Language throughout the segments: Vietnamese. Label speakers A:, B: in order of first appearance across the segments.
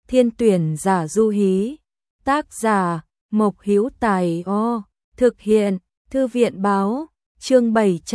A: Thiên tuyển giả du hí. Tác giả Mộc Hữu Tài. Thực hiện Thư viện báo. Chương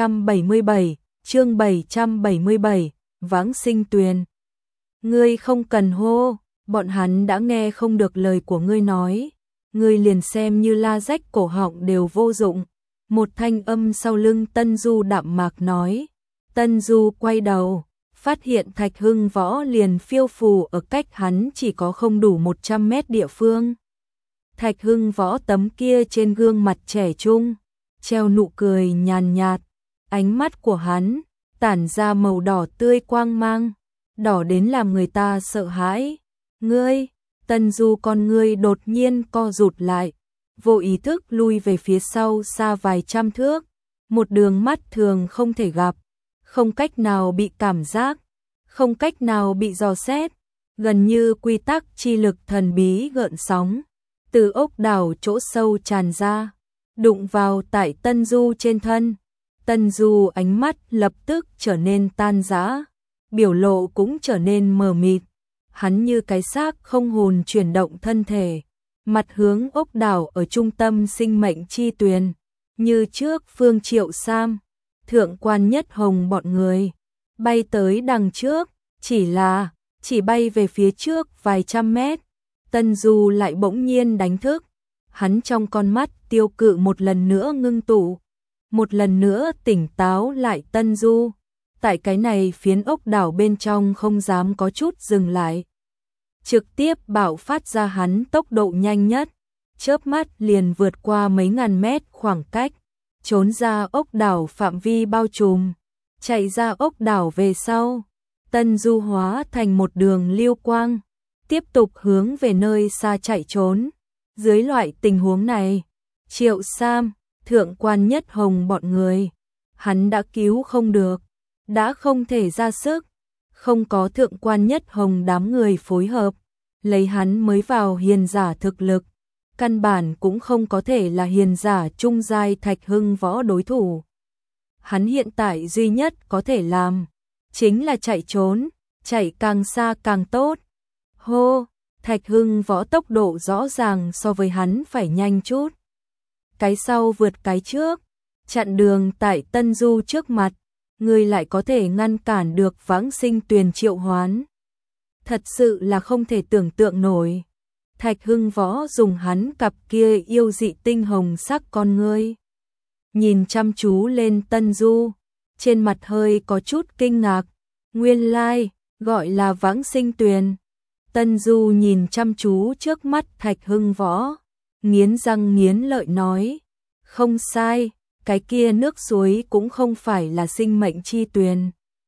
A: 777, Vãng Sinh Tuyền. Ngươi không cần hô, bọn hắn đã nghe không được lời của ngươi nói. Ngươi liền xem như la rách cổ họng đều vô dụng. Một thanh âm sau lưng Tân Du đạm mạc nói. Tân Du quay đầu, phát hiện Thạch Hưng Võ liền phiêu phù ở cách hắn chỉ có không đủ 100 mét địa phương. Thạch Hưng Võ tấm kia trên gương mặt trẻ trung, treo nụ cười nhàn nhạt, ánh mắt của hắn tản ra màu đỏ tươi quang mang, đỏ đến làm người ta sợ hãi. Ngươi, Tân Du con ngươi đột nhiên co rụt lại, vô ý thức lui về phía sau xa vài trăm thước, một đường mắt thường không thể gặp, không cách nào bị cảm giác, không cách nào bị dò xét, gần như quy tắc chi lực thần bí gợn sóng, từ ốc đảo chỗ sâu tràn ra, đụng vào tại Tân Du trên thân. Tân Du ánh mắt lập tức trở nên tan rã, biểu lộ cũng trở nên mờ mịt, hắn như cái xác không hồn chuyển động thân thể, mặt hướng ốc đảo ở trung tâm sinh mệnh chi tuyền, như trước Phương Triệu Sam, Thượng Quan Nhất Hồng bọn người, bay tới đằng trước, chỉ bay về phía trước vài trăm mét, Tân Du lại bỗng nhiên đánh thức, hắn trong con mắt tiêu cự một lần nữa ngưng tụ, một lần nữa tỉnh táo lại. Tân Du, tại cái này phiến ốc đảo bên trong không dám có chút dừng lại, trực tiếp bạo phát ra hắn tốc độ nhanh nhất, chớp mắt liền vượt qua mấy ngàn mét khoảng cách, trốn ra ốc đảo phạm vi bao trùm, chạy ra ốc đảo về sau, Tân Du hóa thành một đường lưu quang, tiếp tục hướng về nơi xa chạy trốn. Dưới loại tình huống này, Triệu Sam, Thượng Quan Nhất Hồng bọn người, hắn đã cứu không được, đã không thể ra sức, không có Thượng Quan Nhất Hồng đám người phối hợp, lấy hắn mới vào hiền giả thực lực, căn bản cũng không có thể là hiền giả trung giai Thạch Hưng Võ đối thủ. Hắn hiện tại duy nhất có thể làm, chính là chạy trốn, chạy càng xa càng tốt. Hô, Thạch Hưng Võ tốc độ rõ ràng so với hắn phải nhanh chút. Cái sau vượt cái trước, chặn đường tại Tân Du trước mặt, người lại có thể ngăn cản được Vãng Sinh Tuyền triệu hoán. Thật sự là không thể tưởng tượng nổi. Thạch Hưng Võ dùng hắn cặp kia yêu dị tinh hồng sắc con ngươi, nhìn chăm chú lên Tân Du, trên mặt hơi có chút kinh ngạc. Nguyên lai, gọi là Vãng Sinh Tuyền. Tân Du nhìn chăm chú trước mắt Thạch Hưng Võ, nghiến răng nghiến lợi nói, không sai, cái kia nước suối cũng không phải là sinh mệnh chi tuyền.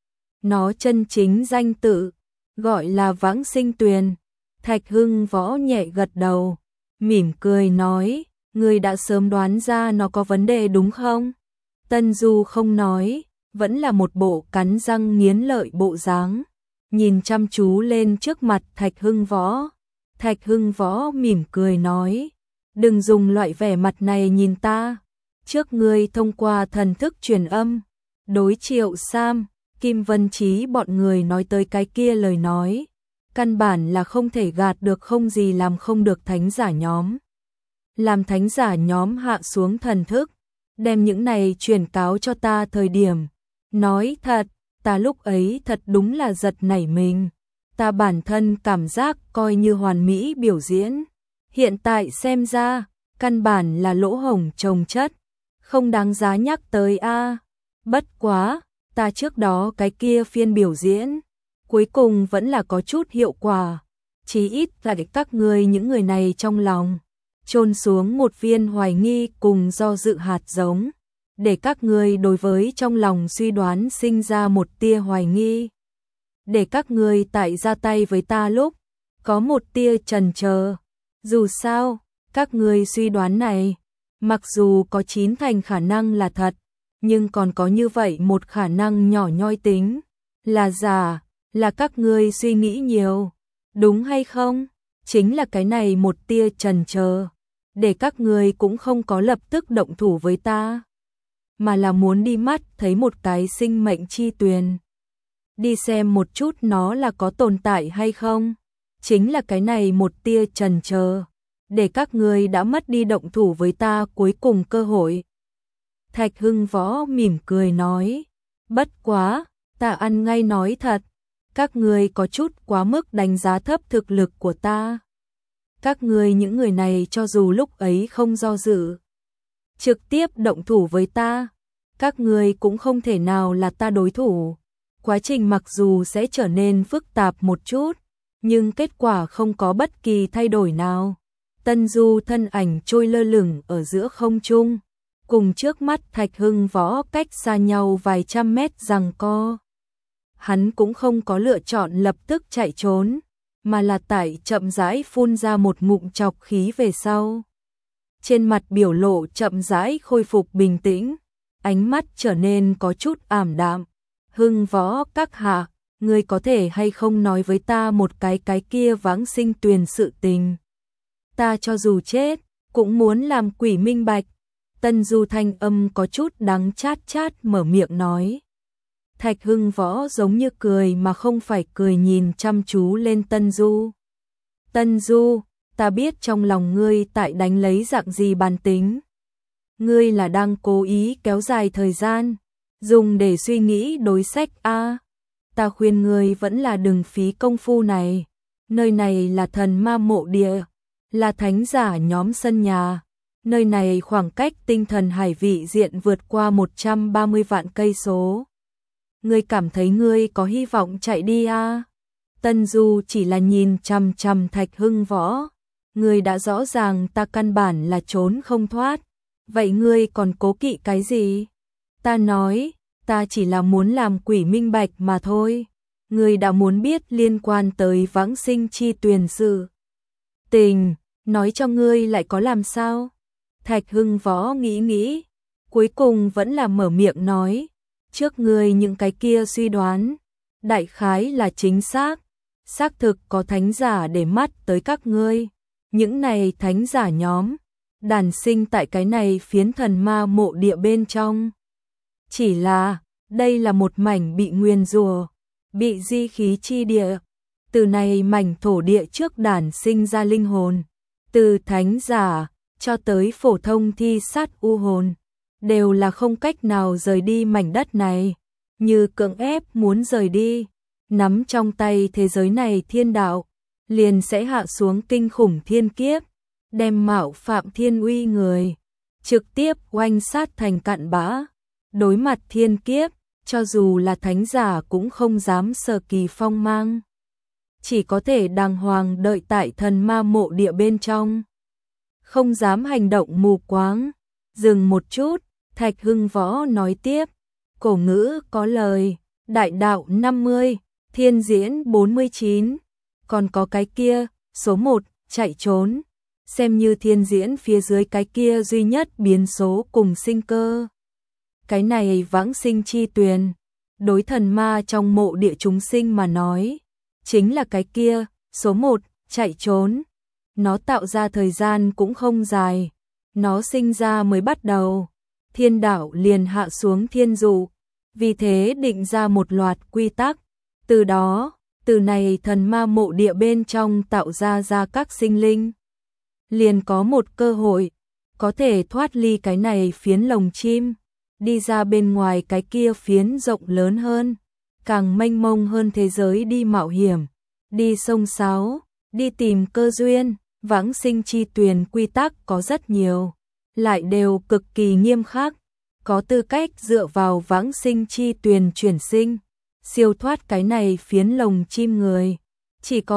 A: Nó chân chính danh tự, gọi là Vãng Sinh Tuyền. Thạch Hưng Võ nhẹ gật đầu, mỉm cười nói, ngươi đã sớm đoán ra nó có vấn đề đúng không? Tân Du không nói, vẫn là một bộ cắn răng nghiến lợi bộ dáng, nhìn chăm chú lên trước mặt Thạch Hưng Võ. Thạch Hưng Võ mỉm cười nói, đừng dùng loại vẻ mặt này nhìn ta, trước ngươi thông qua thần thức truyền âm, đối Triệu Sam, Kim Vân Chí bọn người nói tới cái kia lời nói, căn bản là không thể gạt được, không gì làm không được thánh giả nhóm. Làm thánh giả nhóm hạ xuống thần thức, đem những này truyền cáo cho ta thời điểm, nói thật, ta lúc ấy thật đúng là giật nảy mình, ta bản thân cảm giác coi như hoàn mỹ biểu diễn, hiện tại xem ra, căn bản là lỗ hổng chồng chất, không đáng giá nhắc tới a. Bất quá, ta trước đó cái kia phiên biểu diễn, cuối cùng vẫn là có chút hiệu quả, chí ít là để các ngươi những người này trong lòng chôn xuống một viên hoài nghi cùng do dự hạt giống, để các ngươi đối với trong lòng suy đoán sinh ra một tia hoài nghi, để các ngươi tại ra tay với ta lúc có một tia chần chờ. Dù sao, các ngươi suy đoán này, mặc dù có 9 thành khả năng là thật, nhưng còn có như vậy một khả năng nhỏ nhoi tính là giả, là các ngươi suy nghĩ nhiều, đúng hay không? Chính là cái này một tia chần chờ, để các ngươi cũng không có lập tức động thủ với ta, mà là muốn đi mắt thấy một cái sinh mệnh chi tuyền, đi xem một chút nó là có tồn tại hay không. chính là cái này một tia chần chờ, để các ngươi đã mất đi động thủ với ta cuối cùng cơ hội. Thạch Hưng Võ mỉm cười nói, bất quá, ta ăn ngay nói thật, các ngươi có chút quá mức đánh giá thấp thực lực của ta. Các ngươi những người này cho dù lúc ấy không do dự, trực tiếp động thủ với ta, các ngươi cũng không thể nào là ta đối thủ. Quá trình mặc dù sẽ trở nên phức tạp một chút, nhưng kết quả không có bất kỳ thay đổi nào. Tân Du thân ảnh trôi lơ lửng ở giữa không trung, cùng trước mắt Thạch Hưng Võ cách xa nhau vài trăm mét giằng co. Hắn cũng không có lựa chọn lập tức chạy trốn, mà là tại chậm rãi phun ra một ngụm trọc khí về sau. Trên mặt biểu lộ chậm rãi khôi phục bình tĩnh, ánh mắt trở nên có chút ảm đạm. Hưng Võ các hạ, ngươi có thể hay không nói với ta một cái kia Vãng Sinh Tuyền sự tình. Ta cho dù chết, cũng muốn làm quỷ minh bạch. Tân Du thanh âm có chút đắng chát chát mở miệng nói. Thạch Hưng Võ giống như cười mà không phải cười nhìn chăm chú lên Tân Du. Tân Du, ta biết trong lòng ngươi tại đánh lấy dạng gì bàn tính. Ngươi là đang cố ý kéo dài thời gian, dùng để suy nghĩ đối sách a. Ta khuyên ngươi vẫn là đừng phí công phu này. Nơi này là thần ma mộ địa, là thánh giả nhóm sân nhà. Nơi này khoảng cách tinh thần hải vị diện vượt qua 130 vạn cây số. Ngươi cảm thấy ngươi có hy vọng chạy đi a? Tân Du chỉ là nhìn chằm chằm Thạch Hưng Võ. Ngươi đã rõ ràng ta căn bản là trốn không thoát. Vậy ngươi còn cố kỵ cái gì? Ta nói, ta chỉ là muốn làm quỷ minh bạch mà thôi. Ngươi đã muốn biết liên quan tới Vãng Sinh chi Tuyền sự tình, nói cho ngươi lại có làm sao? Thạch Hưng Võ nghĩ, cuối cùng vẫn là mở miệng nói, trước ngươi những cái kia suy đoán, đại khái là chính xác thực có thánh giả để mắt tới các ngươi. Những này thánh giả nhóm, đàn sinh tại cái này phiến thần ma mộ địa bên trong. Chỉ là, đây là một mảnh bị nguyền rủa, bị di khí chi địa. Từ này mảnh thổ địa trước đàn sinh ra linh hồn, từ thánh giả cho tới phổ thông thi sát u hồn, đều là không cách nào rời đi mảnh đất này, như cưỡng ép muốn rời đi, nắm trong tay thế giới này thiên đạo, liền sẽ hạ xuống kinh khủng thiên kiếp, đem mạo phạm thiên uy người, trực tiếp oanh sát thành cặn bã. Đối mặt thiên kiếp, cho dù là thánh giả cũng không dám sờ kỳ phong mang, chỉ có thể đàng hoàng đợi tại thần ma mộ địa bên trong, không dám hành động mù quáng. Dừng một chút, Thạch Hưng Võ nói tiếp, cổ ngữ có lời, đại đạo 50, thiên diễn 49, còn có cái kia, số 1, chạy trốn, xem như thiên diễn phía dưới cái kia duy nhất biến số cùng sinh cơ. Cái này Vãng Sinh chi Tuyền, đối thần ma trong mộ địa chúng sinh mà nói, chính là cái kia, số 1, chạy trốn. Nó tạo ra thời gian cũng không dài, nó sinh ra mới bắt đầu, thiên đạo liền hạ xuống thiên dụ, vì thế định ra một loạt quy tắc, từ đó, từ này thần ma mộ địa bên trong tạo ra các sinh linh, liền có một cơ hội, có thể thoát ly cái này phiến lồng chim, đi ra bên ngoài cái kia phiến rộng lớn hơn, càng mênh mông hơn thế giới đi mạo hiểm, đi sông sáo, đi tìm cơ duyên. Vãng Sinh chi Tuyền quy tắc có rất nhiều, lại đều cực kỳ nghiêm khắc, có tư cách dựa vào Vãng Sinh chi Tuyền chuyển sinh, siêu thoát cái này phiến lồng chim người, chỉ có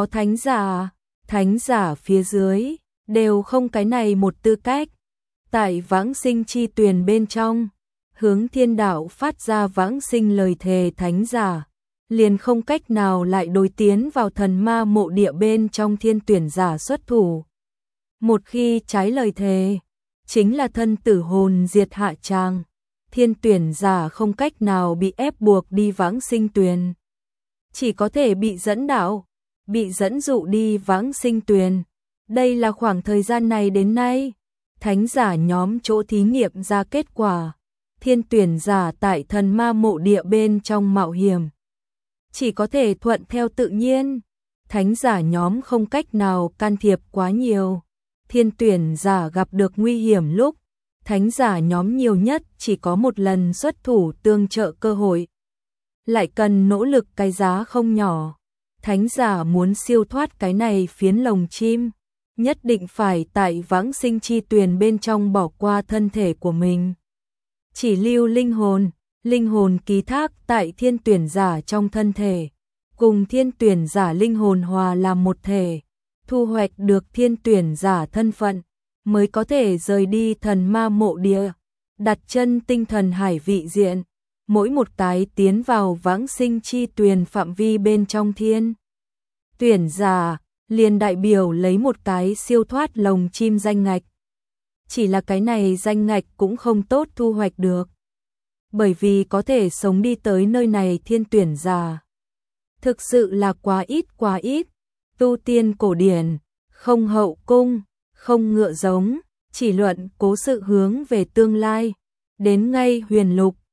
A: thánh giả phía dưới, đều không cái này một tư cách. Tại Vãng Sinh chi Tuyền bên trong, hướng thiên đạo phát ra vãng sinh lời thề thánh giả, liền không cách nào lại đối tiến vào thần ma mộ địa bên trong thiên tuyển giả xuất thủ. Một khi trái lời thề, chính là thân tử hồn diệt hạ tràng, thiên tuyển giả không cách nào bị ép buộc đi Vãng Sinh Tuyền, chỉ có thể bị dẫn đạo, bị dẫn dụ đi Vãng Sinh Tuyền. Đây là khoảng thời gian này đến nay, thánh giả nhóm chỗ thí nghiệm ra kết quả, thiên tuyển giả tại thần ma mộ địa bên trong mạo hiểm, chỉ có thể thuận theo tự nhiên, thánh giả nhóm không cách nào can thiệp quá nhiều. Thiên tuyển giả gặp được nguy hiểm lúc, thánh giả nhóm nhiều nhất chỉ có một lần xuất thủ tương trợ cơ hội. Lại cần nỗ lực cái giá không nhỏ. Thánh giả muốn siêu thoát cái này phiến lồng chim, nhất định phải tại vãng sinh chi tuyền bên trong bỏ qua thân thể của mình. Chỉ lưu linh hồn ký thác tại thiên tuyển giả trong thân thể, cùng thiên tuyển giả linh hồn hòa làm một thể, thu hoạch được thiên tuyển giả thân phận, mới có thể rời đi thần ma mộ địa, đặt chân tinh thần hải vị diện, mỗi một cái tiến vào vãng sinh chi tuyền phạm vi bên trong thiên tuyển giả, liền đại biểu lấy một cái siêu thoát lồng chim danh ngạch. Chỉ là cái này danh ngạch cũng không tốt thu hoạch được, bởi vì có thể sống đi tới nơi này thiên tuyển giả thực sự là quá ít. Tu tiên cổ điển, không hậu cung, không ngựa giống, chỉ luận cố sự hướng về tương lai. Đến ngay huyền lục,